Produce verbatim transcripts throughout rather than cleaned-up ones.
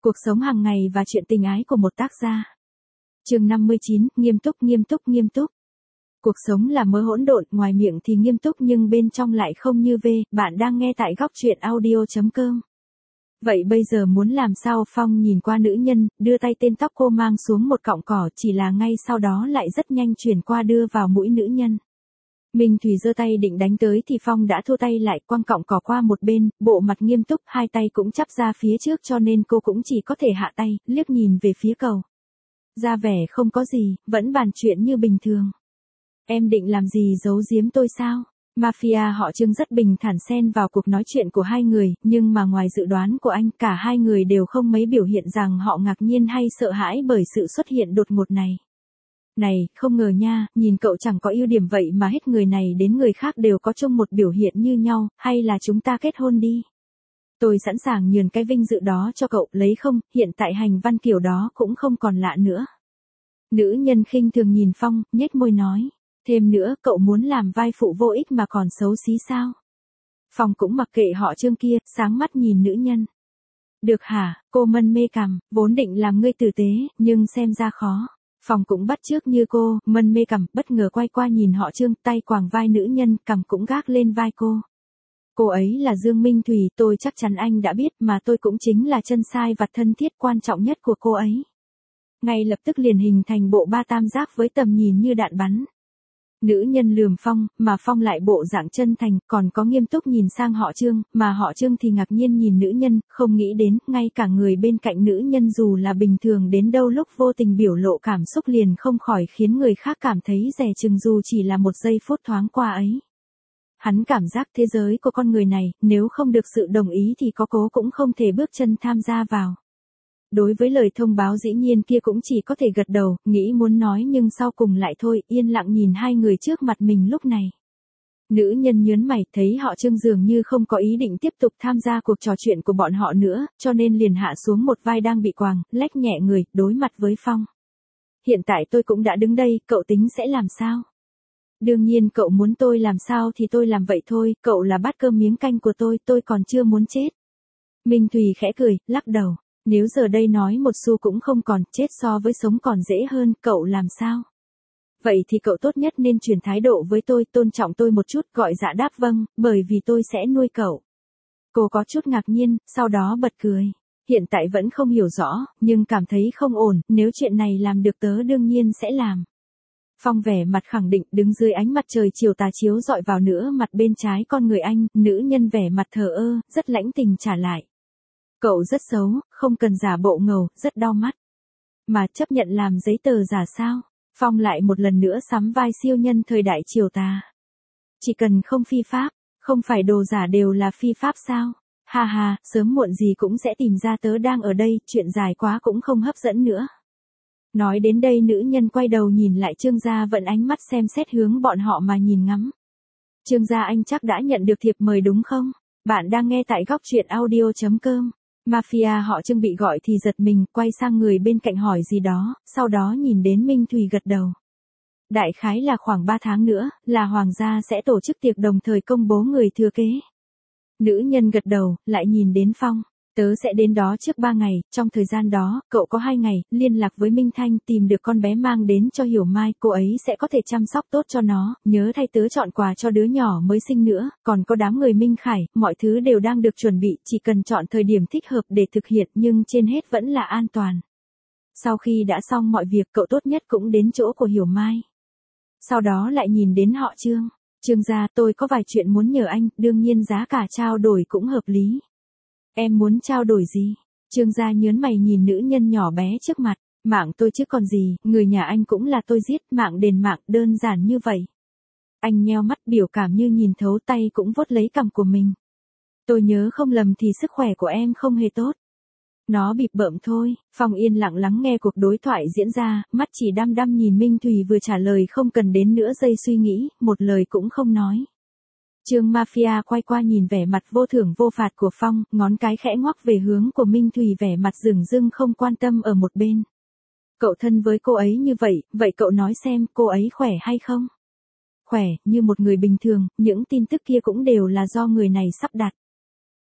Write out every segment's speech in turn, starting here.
Cuộc sống hàng ngày và chuyện tình ái của một tác gia. Chương năm mươi chín, nghiêm túc, nghiêm túc, nghiêm túc. Cuộc sống là mớ hỗn độn, ngoài miệng thì nghiêm túc nhưng bên trong lại không như vê. Bạn đang nghe tại góc truyện audio chấm com. Vậy bây giờ muốn làm sao? Phong nhìn qua nữ nhân, đưa tay tên tóc cô mang xuống một cọng cỏ, chỉ là ngay sau đó lại rất nhanh chuyển qua đưa vào mũi nữ nhân. Minh Thùy giơ tay định đánh tới thì Phong đã thua tay lại, quăng cọng cỏ qua một bên, bộ mặt nghiêm túc, hai tay cũng chắp ra phía trước cho nên cô cũng chỉ có thể hạ tay, liếc nhìn về phía cậu. Ra vẻ không có gì, vẫn bàn chuyện như bình thường. Em định làm gì, giấu giếm tôi sao? Mafia họ Trương rất bình thản xen vào cuộc nói chuyện của hai người, nhưng mà ngoài dự đoán của anh, cả hai người đều không mấy biểu hiện rằng họ ngạc nhiên hay sợ hãi bởi sự xuất hiện đột ngột này. Này, không ngờ nha, nhìn cậu chẳng có ưu điểm vậy mà hết người này đến người khác đều có chung một biểu hiện như nhau, hay là chúng ta kết hôn đi. Tôi sẵn sàng nhường cái vinh dự đó cho cậu, lấy không, hiện tại hành văn kiểu đó cũng không còn lạ nữa. Nữ nhân khinh thường nhìn Phong, nhếch môi nói, thêm nữa cậu muốn làm vai phụ vô ích mà còn xấu xí sao? Phong cũng mặc kệ họ Trương kia, sáng mắt nhìn nữ nhân. Được hả, cô mân mê cằm, vốn định làm ngươi tử tế, nhưng xem ra khó. Phong cũng bắt chước như cô, mân mê cằm, bất ngờ quay qua nhìn họ Trương, tay quàng vai nữ nhân, cằm cũng gác lên vai cô. Cô ấy là Dương Minh Thùy, tôi chắc chắn anh đã biết, mà tôi cũng chính là chân sai vặt thân thiết quan trọng nhất của cô ấy. Ngay lập tức liền hình thành bộ ba tam giác với tầm nhìn như đạn bắn. Nữ nhân lườm Phong, mà Phong lại bộ dạng chân thành, còn có nghiêm túc nhìn sang họ Trương, mà họ Trương thì ngạc nhiên nhìn nữ nhân, không nghĩ đến, ngay cả người bên cạnh nữ nhân dù là bình thường đến đâu lúc vô tình biểu lộ cảm xúc liền không khỏi khiến người khác cảm thấy dè chừng dù chỉ là một giây phút thoáng qua ấy. Hắn cảm giác thế giới của con người này, nếu không được sự đồng ý thì có cố cũng không thể bước chân tham gia vào. Đối với lời thông báo dĩ nhiên kia cũng chỉ có thể gật đầu, nghĩ muốn nói nhưng sau cùng lại thôi, yên lặng nhìn hai người trước mặt mình lúc này. Nữ nhân nhớn mày, thấy họ Trương dường như không có ý định tiếp tục tham gia cuộc trò chuyện của bọn họ nữa, cho nên liền hạ xuống một vai đang bị quàng, lách nhẹ người, đối mặt với Phong. Hiện tại tôi cũng đã đứng đây, cậu tính sẽ làm sao? Đương nhiên cậu muốn tôi làm sao thì tôi làm vậy thôi, cậu là bát cơm miếng canh của tôi, tôi còn chưa muốn chết. Minh Thùy khẽ cười, lắc đầu. Nếu giờ đây nói một xu cũng không còn, chết so với sống còn dễ hơn, cậu làm sao? Vậy thì cậu tốt nhất nên chuyển thái độ với tôi, tôn trọng tôi một chút, gọi dạ đáp vâng, bởi vì tôi sẽ nuôi cậu. Cô có chút ngạc nhiên, sau đó bật cười. Hiện tại vẫn không hiểu rõ, nhưng cảm thấy không ổn, nếu chuyện này làm được tớ đương nhiên sẽ làm. Phong vẻ mặt khẳng định, đứng dưới ánh mặt trời chiều tà chiếu dọi vào nữa mặt bên trái con người anh, nữ nhân vẻ mặt thờ ơ, rất lãnh tình trả lại. Cậu rất xấu, không cần giả bộ ngầu, rất đau mắt. Mà chấp nhận làm giấy tờ giả sao? Phong lại một lần nữa sắm vai siêu nhân thời đại triều tà. Chỉ cần không phi pháp, không phải đồ giả đều là phi pháp sao? Ha ha, sớm muộn gì cũng sẽ tìm ra tớ đang ở đây, chuyện dài quá cũng không hấp dẫn nữa. Nói đến đây nữ nhân quay đầu nhìn lại Trương gia vận ánh mắt xem xét hướng bọn họ mà nhìn ngắm. Trương gia anh chắc đã nhận được thiệp mời đúng không? Bạn đang nghe tại góc truyện audio chấm com. Mafia họ Trương bị gọi thì giật mình, quay sang người bên cạnh hỏi gì đó, sau đó nhìn đến Minh Thùy gật đầu. Đại khái là khoảng ba tháng nữa, là hoàng gia sẽ tổ chức tiệc đồng thời công bố người thừa kế. Nữ nhân gật đầu, lại nhìn đến Phong. Tớ sẽ đến đó trước ba ngày, trong thời gian đó, cậu có hai ngày, liên lạc với Minh Thanh tìm được con bé mang đến cho Hiểu Mai, cô ấy sẽ có thể chăm sóc tốt cho nó, nhớ thay tớ chọn quà cho đứa nhỏ mới sinh nữa, còn có đám người Minh Khải, mọi thứ đều đang được chuẩn bị, chỉ cần chọn thời điểm thích hợp để thực hiện nhưng trên hết vẫn là an toàn. Sau khi đã xong mọi việc cậu tốt nhất cũng đến chỗ của Hiểu Mai. Sau đó lại nhìn đến họ Trương. Trương gia, tôi có vài chuyện muốn nhờ anh, đương nhiên giá cả trao đổi cũng hợp lý. Em muốn trao đổi gì? Trương gia nhớn mày nhìn nữ nhân nhỏ bé trước mặt. Mạng tôi chứ còn gì, người nhà anh cũng là tôi giết, mạng đền mạng, đơn giản như vậy. Anh nheo mắt biểu cảm như nhìn thấu, tay cũng vuốt lấy cằm của mình. Tôi nhớ không lầm thì sức khỏe của em không hề tốt. Nó bịp bợm thôi. Phong yên lặng lắng nghe cuộc đối thoại diễn ra, mắt chỉ đăm đăm nhìn Minh Thùy vừa trả lời không cần đến nửa giây suy nghĩ, một lời cũng không nói. Trương Mafia quay qua nhìn vẻ mặt vô thưởng vô phạt của Phong, ngón cái khẽ ngoắc về hướng của Minh Thùy vẻ mặt dửng dưng không quan tâm ở một bên. Cậu thân với cô ấy như vậy, vậy cậu nói xem cô ấy khỏe hay không? Khỏe, như một người bình thường, những tin tức kia cũng đều là do người này sắp đặt.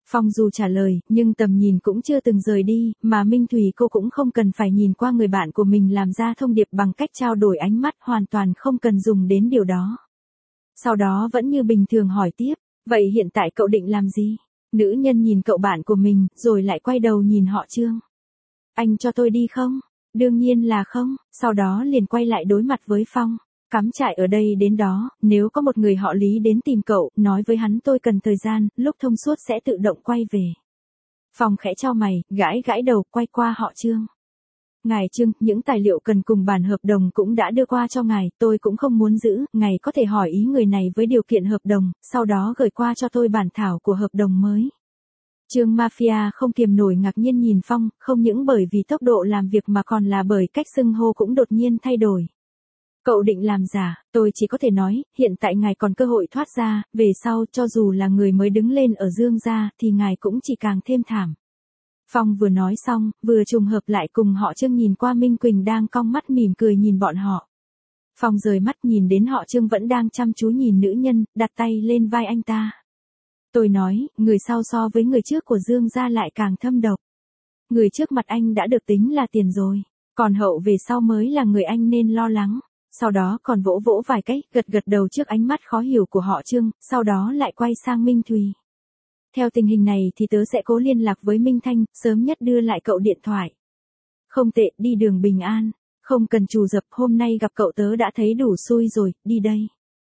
Phong dù trả lời, nhưng tầm nhìn cũng chưa từng rời đi, mà Minh Thùy cô cũng không cần phải nhìn qua người bạn của mình làm ra thông điệp bằng cách trao đổi ánh mắt, hoàn toàn không cần dùng đến điều đó. Sau đó vẫn như bình thường hỏi tiếp, vậy hiện tại cậu định làm gì? Nữ nhân nhìn cậu bạn của mình, rồi lại quay đầu nhìn họ Trương. Anh cho tôi đi không? Đương nhiên là không, sau đó liền quay lại đối mặt với Phong. Cắm trại ở đây đến đó, nếu có một người họ Lý đến tìm cậu, nói với hắn tôi cần thời gian, lúc thông suốt sẽ tự động quay về. Phong khẽ chau mày, gãi gãi đầu, quay qua họ Trương. Ngài Trương, những tài liệu cần cùng bản hợp đồng cũng đã đưa qua cho ngài, tôi cũng không muốn giữ, ngài có thể hỏi ý người này với điều kiện hợp đồng, sau đó gửi qua cho tôi bản thảo của hợp đồng mới. Trương Mafia không kiềm nổi ngạc nhiên nhìn Phong, không những bởi vì tốc độ làm việc mà còn là bởi cách xưng hô cũng đột nhiên thay đổi. Cậu định làm giả, tôi chỉ có thể nói, hiện tại ngài còn cơ hội thoát ra, về sau cho dù là người mới đứng lên ở Dương gia thì ngài cũng chỉ càng thêm thảm. Phong vừa nói xong, vừa trùng hợp lại cùng họ Trương nhìn qua Minh Quỳnh đang cong mắt mỉm cười nhìn bọn họ. Phong rời mắt nhìn đến họ Trương vẫn đang chăm chú nhìn nữ nhân, đặt tay lên vai anh ta. Tôi nói, người sau so với người trước của Dương gia lại càng thâm độc. Người trước mặt anh đã được tính là tiền rồi, còn hậu về sau mới là người anh nên lo lắng. Sau đó còn vỗ vỗ vài cái, gật gật đầu trước ánh mắt khó hiểu của họ Trương, sau đó lại quay sang Minh Thùy. Theo tình hình này thì tớ sẽ cố liên lạc với Minh Thanh, sớm nhất đưa lại cậu điện thoại. Không tệ, đi đường bình an, không cần trù dập, hôm nay gặp cậu tớ đã thấy đủ xui rồi, đi đây.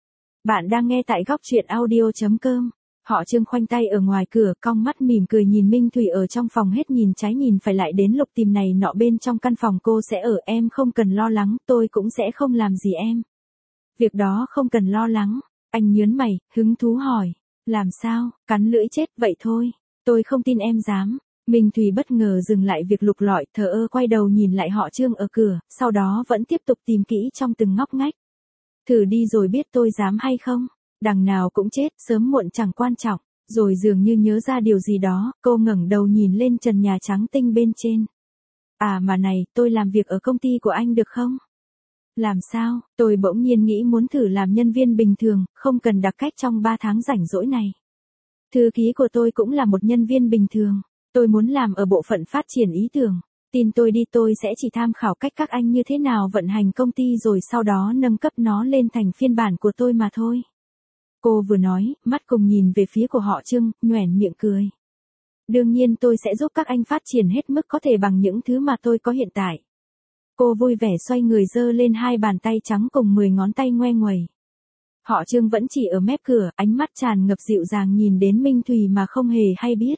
Bạn đang nghe tại góc truyện audio chấm com. Họ Trương khoanh tay ở ngoài cửa, cong mắt mỉm cười nhìn Minh Thùy ở trong phòng hết nhìn trái nhìn phải lại đến lục tìm này nọ bên trong căn phòng cô sẽ ở, em không cần lo lắng, tôi cũng sẽ không làm gì em. Việc đó không cần lo lắng, anh nhớn mày, hứng thú hỏi, làm sao, cắn lưỡi chết vậy thôi, tôi không tin em dám. Minh Thùy bất ngờ dừng lại việc lục lọi, thờ ơ quay đầu nhìn lại họ Trương ở cửa, sau đó vẫn tiếp tục tìm kỹ trong từng ngóc ngách. Thử đi rồi biết tôi dám hay không. Đằng nào cũng chết, sớm muộn chẳng quan trọng. Rồi dường như nhớ ra điều gì đó, cô ngẩng đầu nhìn lên trần nhà trắng tinh bên trên. À mà này, tôi làm việc ở công ty của anh được không? Làm sao, tôi bỗng nhiên nghĩ muốn thử làm nhân viên bình thường, không cần đặc cách trong ba tháng rảnh rỗi này. Thư ký của tôi cũng là một nhân viên bình thường. Tôi muốn làm ở bộ phận phát triển ý tưởng. Tin tôi đi, tôi sẽ chỉ tham khảo cách các anh như thế nào vận hành công ty rồi sau đó nâng cấp nó lên thành phiên bản của tôi mà thôi. Cô vừa nói, mắt cùng nhìn về phía của họ Trương, nhoẻn miệng cười. Đương nhiên tôi sẽ giúp các anh phát triển hết mức có thể bằng những thứ mà tôi có hiện tại. Cô vui vẻ xoay người giơ lên hai bàn tay trắng cùng mười ngón tay ngoe nguẩy. Họ Trương vẫn chỉ ở mép cửa, ánh mắt tràn ngập dịu dàng nhìn đến Minh Thùy mà không hề hay biết.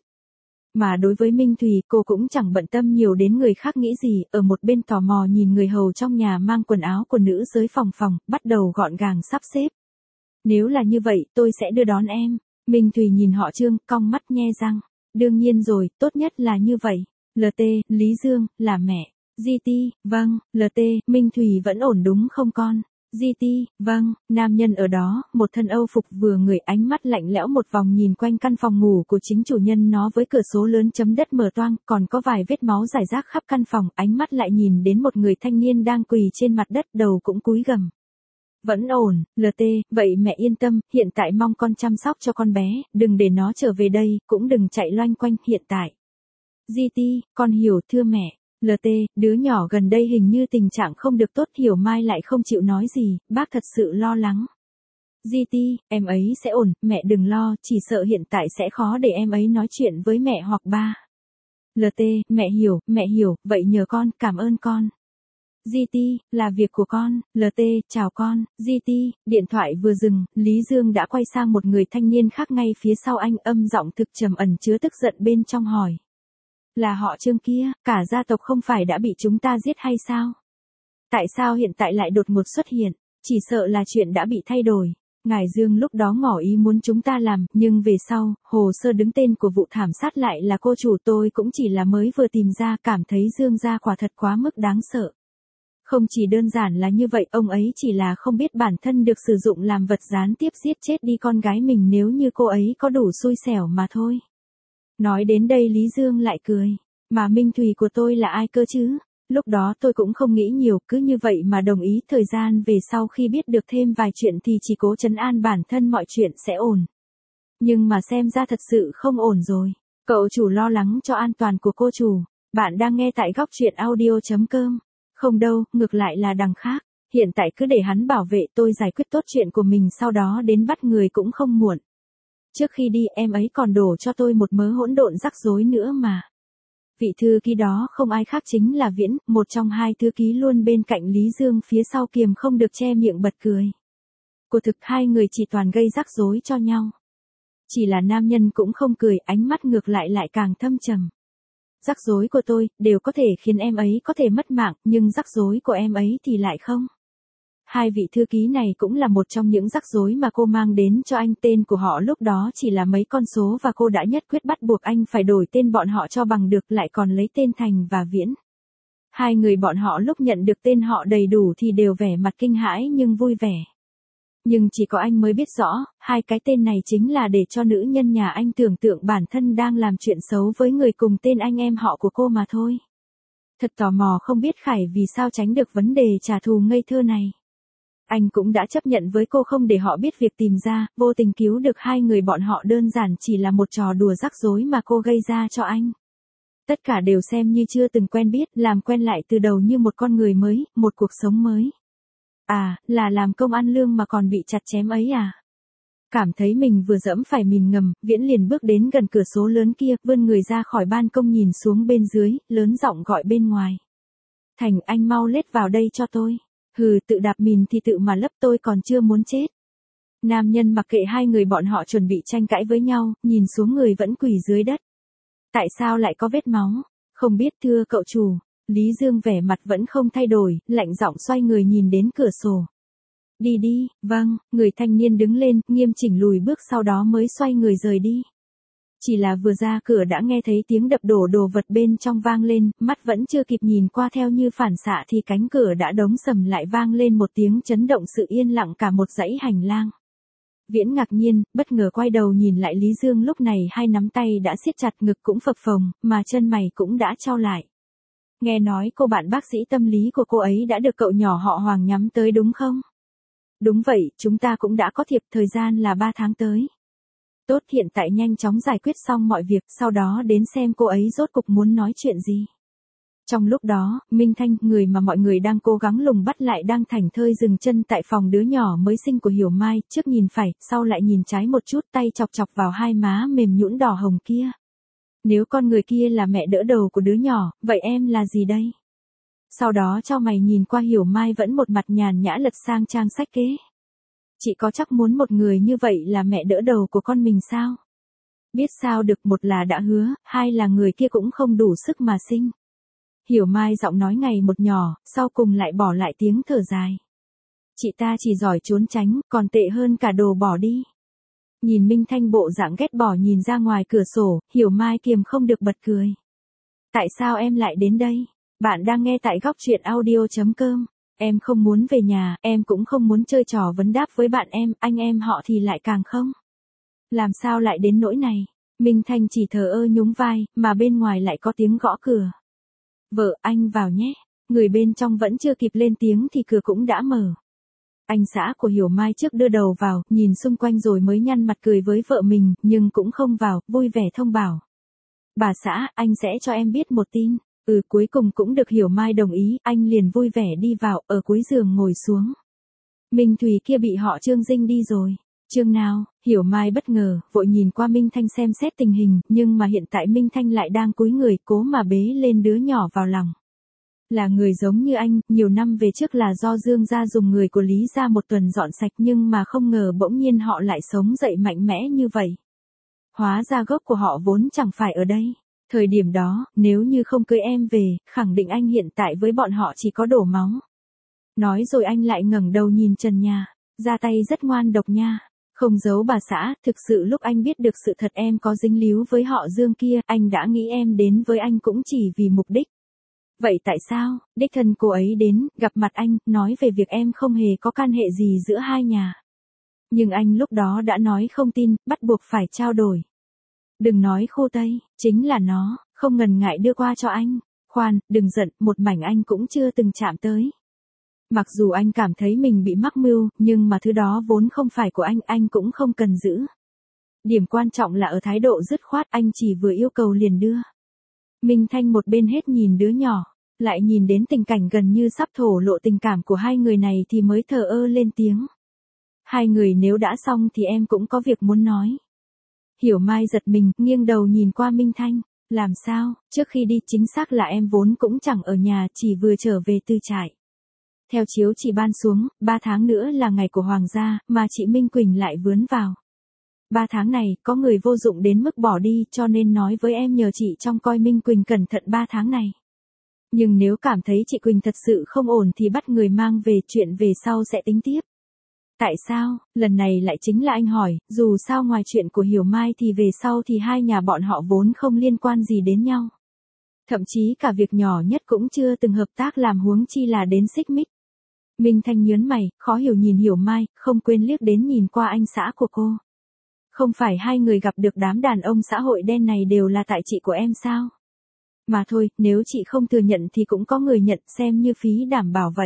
Mà đối với Minh Thùy, cô cũng chẳng bận tâm nhiều đến người khác nghĩ gì, ở một bên tò mò nhìn người hầu trong nhà mang quần áo của nữ giới phòng phòng, bắt đầu gọn gàng sắp xếp. Nếu là như vậy, tôi sẽ đưa đón em. Minh Thùy nhìn họ Trương, cong mắt nhe răng. Đương nhiên rồi, tốt nhất là như vậy. lờ tê, Lý Dương, là mẹ. giê tê, vâng, lờ tê, Minh Thùy vẫn ổn đúng không con? giê tê, vâng, nam nhân ở đó, một thân Âu phục vừa người, ánh mắt lạnh lẽo một vòng nhìn quanh căn phòng ngủ của chính chủ nhân nó với cửa sổ lớn chấm đất mở toang, còn có vài vết máu rải rác khắp căn phòng, ánh mắt lại nhìn đến một người thanh niên đang quỳ trên mặt đất, đầu cũng cúi gằm. Vẫn ổn, lờ tê, vậy mẹ yên tâm, hiện tại mong con chăm sóc cho con bé, đừng để nó trở về đây, cũng đừng chạy loanh quanh, hiện tại. giê tê, con hiểu thưa mẹ. lờ tê, đứa nhỏ gần đây hình như tình trạng không được tốt, Hiểu Mai lại không chịu nói gì, bác thật sự lo lắng. giê tê, em ấy sẽ ổn, mẹ đừng lo, chỉ sợ hiện tại sẽ khó để em ấy nói chuyện với mẹ hoặc ba. lờ tê, mẹ hiểu, mẹ hiểu, vậy nhờ con, cảm ơn con. giê tê, là việc của con. lờ tê, chào con. giê tê, điện thoại vừa dừng, Lý Dương đã quay sang một người thanh niên khác ngay phía sau anh, âm giọng thực trầm ẩn chứa tức giận bên trong hỏi. Là họ Trương kia, cả gia tộc không phải đã bị chúng ta giết hay sao? Tại sao hiện tại lại đột ngột xuất hiện? Chỉ sợ là chuyện đã bị thay đổi. Ngài Dương lúc đó ngỏ ý muốn chúng ta làm, nhưng về sau, hồ sơ đứng tên của vụ thảm sát lại là cô chủ, tôi cũng chỉ là mới vừa tìm ra, cảm thấy Dương gia quả thật quá mức đáng sợ. Không chỉ đơn giản là như vậy, ông ấy chỉ là không biết bản thân được sử dụng làm vật gián tiếp giết chết đi con gái mình nếu như cô ấy có đủ xui xẻo mà thôi. Nói đến đây Lý Dương lại cười. Mà Minh Thùy của tôi là ai cơ chứ? Lúc đó tôi cũng không nghĩ nhiều, cứ như vậy mà đồng ý. Thời gian về sau khi biết được thêm vài chuyện thì chỉ cố trấn an bản thân mọi chuyện sẽ ổn. Nhưng mà xem ra thật sự không ổn rồi. Cậu chủ lo lắng cho an toàn của cô chủ. Bạn đang nghe tại góc truyện audio chấm com. Không đâu, ngược lại là đằng khác. Hiện tại cứ để hắn bảo vệ, tôi giải quyết tốt chuyện của mình, sau đó đến bắt người cũng không muộn. Trước khi đi em ấy còn đổ cho tôi một mớ hỗn độn rắc rối nữa mà. Vị thư ký đó không ai khác chính là Viễn, một trong hai thư ký luôn bên cạnh Lý Dương phía sau kiềm không được che miệng bật cười. Cô thực hai người chỉ toàn gây rắc rối cho nhau. Chỉ là nam nhân cũng không cười, ánh mắt ngược lại lại càng thâm trầm. Rắc rối của tôi, đều có thể khiến em ấy có thể mất mạng, nhưng rắc rối của em ấy thì lại không. Hai vị thư ký này cũng là một trong những rắc rối mà cô mang đến cho anh, tên của họ lúc đó chỉ là mấy con số và cô đã nhất quyết bắt buộc anh phải đổi tên bọn họ cho bằng được, lại còn lấy tên Thành và Viễn. Hai người bọn họ lúc nhận được tên họ đầy đủ thì đều vẻ mặt kinh hãi nhưng vui vẻ. Nhưng chỉ có anh mới biết rõ, hai cái tên này chính là để cho nữ nhân nhà anh tưởng tượng bản thân đang làm chuyện xấu với người cùng tên anh em họ của cô mà thôi. Thật tò mò không biết Khải vì sao tránh được vấn đề trả thù ngây thơ này. Anh cũng đã chấp nhận với cô không để họ biết việc tìm ra, vô tình cứu được hai người bọn họ đơn giản chỉ là một trò đùa rắc rối mà cô gây ra cho anh. Tất cả đều xem như chưa từng quen biết, làm quen lại từ đầu như một con người mới, một cuộc sống mới. À, là làm công ăn lương mà còn bị chặt chém ấy à? Cảm thấy mình vừa dẫm phải mìn ngầm, Viễn liền bước đến gần cửa sổ lớn kia, vươn người ra khỏi ban công nhìn xuống bên dưới, lớn giọng gọi bên ngoài. Thành, anh mau lết vào đây cho tôi. Hừ, tự đạp mìn thì tự mà lấp, tôi còn chưa muốn chết. Nam nhân mặc kệ hai người bọn họ chuẩn bị tranh cãi với nhau, nhìn xuống người vẫn quỳ dưới đất. Tại sao lại có vết máu? Không biết thưa cậu chủ. Lý Dương vẻ mặt vẫn không thay đổi, lạnh giọng xoay người nhìn đến cửa sổ. Đi đi, vâng, người thanh niên đứng lên, nghiêm chỉnh lùi bước sau đó mới xoay người rời đi. Chỉ là vừa ra cửa đã nghe thấy tiếng đập đổ đồ vật bên trong vang lên, mắt vẫn chưa kịp nhìn qua theo như phản xạ thì cánh cửa đã đóng sầm lại, vang lên một tiếng chấn động sự yên lặng cả một dãy hành lang. Viễn ngạc nhiên, bất ngờ quay đầu nhìn lại Lý Dương, lúc này hai nắm tay đã siết chặt, ngực cũng phập phồng, mà chân mày cũng đã chau lại. Nghe nói cô bạn bác sĩ tâm lý của cô ấy đã được cậu nhỏ họ Hoàng nhắm tới đúng không? Đúng vậy, chúng ta cũng đã có thiệp, thời gian là ba tháng tới. Tốt, hiện tại nhanh chóng giải quyết xong mọi việc, sau đó đến xem cô ấy rốt cục muốn nói chuyện gì. Trong lúc đó, Minh Thanh, người mà mọi người đang cố gắng lùng bắt lại, đang thảnh thơi dừng chân tại phòng đứa nhỏ mới sinh của Hiểu Mai, trước nhìn phải, sau lại nhìn trái một chút, tay chọc chọc vào hai má mềm nhũn đỏ hồng kia. Nếu con người kia là mẹ đỡ đầu của đứa nhỏ, vậy em là gì đây? Sau đó cho mày nhìn qua Hiểu Mai vẫn một mặt nhàn nhã lật sang trang sách kế. Chị có chắc muốn một người như vậy là mẹ đỡ đầu của con mình sao? Biết sao được, một là đã hứa, hai là người kia cũng không đủ sức mà sinh. Hiểu Mai giọng nói ngày một nhỏ, sau cùng lại bỏ lại tiếng thở dài. Chị ta chỉ giỏi trốn tránh, còn tệ hơn cả đồ bỏ đi. Nhìn Minh Thanh bộ dạng ghét bỏ nhìn ra ngoài cửa sổ, Hiểu Mai kiềm không được bật cười. Tại sao em lại đến đây? Bạn đang nghe tại góc truyện audio chấm com. Em không muốn về nhà, em cũng không muốn chơi trò vấn đáp với bạn em, anh em họ thì lại càng không. Làm sao lại đến nỗi này? Minh Thanh chỉ thờ ơ nhún vai, mà bên ngoài lại có tiếng gõ cửa. Vợ, anh vào nhé. Người bên trong vẫn chưa kịp lên tiếng thì cửa cũng đã mở. Anh xã của Hiểu Mai trước đưa đầu vào, nhìn xung quanh rồi mới nhăn mặt cười với vợ mình, nhưng cũng không vào, vui vẻ thông bảo. Bà xã, anh sẽ cho em biết một tin. Ừ, cuối cùng cũng được Hiểu Mai đồng ý, anh liền vui vẻ đi vào, ở cuối giường ngồi xuống. Minh Thùy kia bị họ Trương dinh đi rồi. Trương nào? Hiểu Mai bất ngờ, vội nhìn qua Minh Thanh xem xét tình hình, nhưng mà hiện tại Minh Thanh lại đang cúi người, cố mà bế lên đứa nhỏ vào lòng. Là người giống như anh, nhiều năm về trước là do Dương gia dùng người của Lý gia một tuần dọn sạch, nhưng mà không ngờ bỗng nhiên họ lại sống dậy mạnh mẽ như vậy. Hóa ra gốc của họ vốn chẳng phải ở đây. Thời điểm đó, nếu như không cưới em về, khẳng định anh hiện tại với bọn họ chỉ có đổ máu. Nói rồi anh lại ngẩng đầu nhìn trần nhà, ra tay rất ngoan độc nha. Không giấu bà xã, thực sự lúc anh biết được sự thật em có dính líu với họ Dương kia, anh đã nghĩ em đến với anh cũng chỉ vì mục đích. Vậy tại sao, đích thân cô ấy đến, gặp mặt anh, nói về việc em không hề có can hệ gì giữa hai nhà. Nhưng anh lúc đó đã nói không tin, bắt buộc phải trao đổi. Đừng nói khu Tây, chính là nó, không ngần ngại đưa qua cho anh. Khoan, đừng giận, một mảnh anh cũng chưa từng chạm tới. Mặc dù anh cảm thấy mình bị mắc mưu, nhưng mà thứ đó vốn không phải của anh, anh cũng không cần giữ. Điểm quan trọng là ở thái độ dứt khoát, anh chỉ vừa yêu cầu liền đưa. Minh Thanh một bên hết nhìn đứa nhỏ, lại nhìn đến tình cảnh gần như sắp thổ lộ tình cảm của hai người này thì mới thờ ơ lên tiếng. Hai người nếu đã xong thì em cũng có việc muốn nói. Hiểu Mai giật mình, nghiêng đầu nhìn qua Minh Thanh. Làm sao, trước khi đi chính xác là em vốn cũng chẳng ở nhà, chỉ vừa trở về từ trại. Theo chiếu chỉ ban xuống, ba tháng nữa là ngày của Hoàng gia, mà chị Minh Quỳnh lại vướng vào. Ba tháng này, có người vô dụng đến mức bỏ đi cho nên nói với em nhờ chị trông coi Minh Quỳnh cẩn thận ba tháng này. Nhưng nếu cảm thấy chị Quỳnh thật sự không ổn thì bắt người mang về, chuyện về sau sẽ tính tiếp. Tại sao, lần này lại chính là anh hỏi, dù sao ngoài chuyện của Hiểu Mai thì về sau thì hai nhà bọn họ vốn không liên quan gì đến nhau. Thậm chí cả việc nhỏ nhất cũng chưa từng hợp tác làm, huống chi là đến xích mích. Minh Thanh nhớn mày, khó hiểu nhìn Hiểu Mai, không quên liếc đến nhìn qua anh xã của cô. Không phải hai người gặp được đám đàn ông xã hội đen này đều là tại chị của em sao? Mà thôi, nếu chị không thừa nhận thì cũng có người nhận, xem như phí đảm bảo vậy.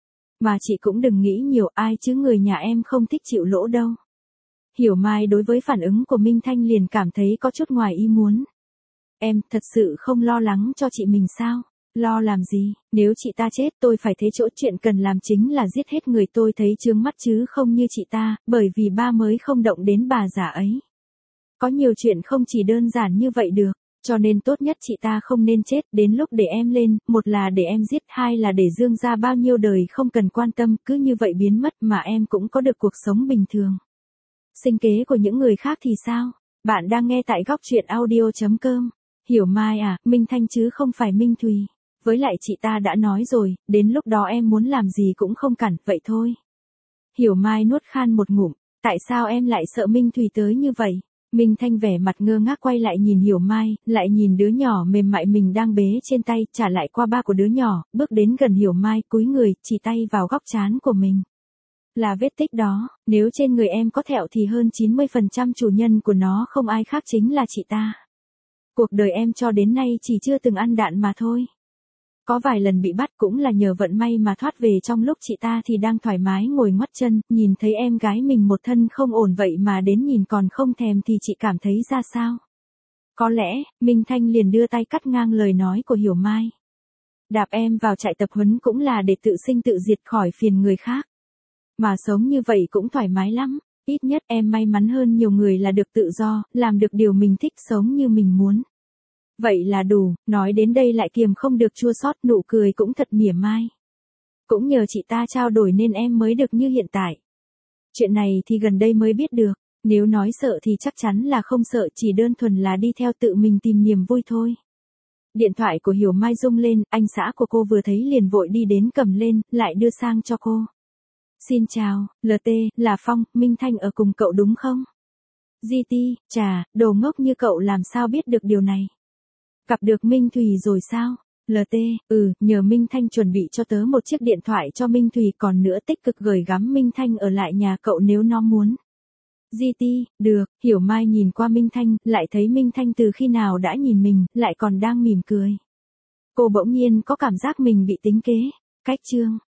Mà chị cũng đừng nghĩ nhiều, ai chứ người nhà em không thích chịu lỗ đâu. Hiểu Mai đối với phản ứng của Minh Thanh liền cảm thấy có chút ngoài ý muốn. Em thật sự không lo lắng cho chị mình sao? Lo làm gì, nếu chị ta chết tôi phải thấy chỗ, chuyện cần làm chính là giết hết người tôi thấy chướng mắt chứ không như chị ta, bởi vì ba mới không động đến bà già ấy. Có nhiều chuyện không chỉ đơn giản như vậy được, cho nên tốt nhất chị ta không nên chết, đến lúc để em lên, một là để em giết, hai là để Dương gia bao nhiêu đời không cần quan tâm, cứ như vậy biến mất mà em cũng có được cuộc sống bình thường. Sinh kế của những người khác thì sao? Bạn đang nghe tại góc truyện audio chấm com. Hiểu Mai à, Minh Thanh chứ không phải Minh Thùy. Với lại chị ta đã nói rồi, đến lúc đó em muốn làm gì cũng không cản, vậy thôi. Hiểu Mai nuốt khan một ngụm, tại sao em lại sợ Minh Thùy tới như vậy? Minh Thanh vẻ mặt ngơ ngác quay lại nhìn Hiểu Mai, lại nhìn đứa nhỏ mềm mại mình đang bế trên tay, trả lại qua ba của đứa nhỏ, bước đến gần Hiểu Mai, cúi người, chỉ tay vào góc trán của mình. Là vết tích đó, nếu trên người em có thẹo thì hơn chín mươi phần trăm chủ nhân của nó không ai khác chính là chị ta. Cuộc đời em cho đến nay chỉ chưa từng ăn đạn mà thôi. Có vài lần bị bắt cũng là nhờ vận may mà thoát về, trong lúc chị ta thì đang thoải mái ngồi ngoắt chân, nhìn thấy em gái mình một thân không ổn vậy mà đến nhìn còn không thèm thì chị cảm thấy ra sao? Có lẽ, Minh Thanh liền đưa tay cắt ngang lời nói của Hiểu Mai. Đạp em vào trại tập huấn cũng là để tự sinh tự diệt khỏi phiền người khác. Mà sống như vậy cũng thoải mái lắm, ít nhất em may mắn hơn nhiều người là được tự do, làm được điều mình thích, sống như mình muốn. Vậy là đủ, nói đến đây lại kiềm không được chua xót, nụ cười cũng thật mỉa mai. Cũng nhờ chị ta trao đổi nên em mới được như hiện tại. Chuyện này thì gần đây mới biết được, nếu nói sợ thì chắc chắn là không sợ, chỉ đơn thuần là đi theo tự mình tìm niềm vui thôi. Điện thoại của Hiểu Mai rung lên, anh xã của cô vừa thấy liền vội đi đến cầm lên, lại đưa sang cho cô. Xin chào, lờ tê, là Phong, Minh Thanh ở cùng cậu đúng không? giê tê, chà, đồ ngốc như cậu làm sao biết được điều này? Gặp được Minh Thùy rồi sao? lờ tê, ừ, nhờ Minh Thanh chuẩn bị cho tớ một chiếc điện thoại cho Minh Thùy, còn nữa tích cực gửi gắm Minh Thanh ở lại nhà cậu nếu nó muốn. giê tê, được, Hiểu Mai nhìn qua Minh Thanh, lại thấy Minh Thanh từ khi nào đã nhìn mình, lại còn đang mỉm cười. Cô bỗng nhiên có cảm giác mình bị tính kế. Cách chương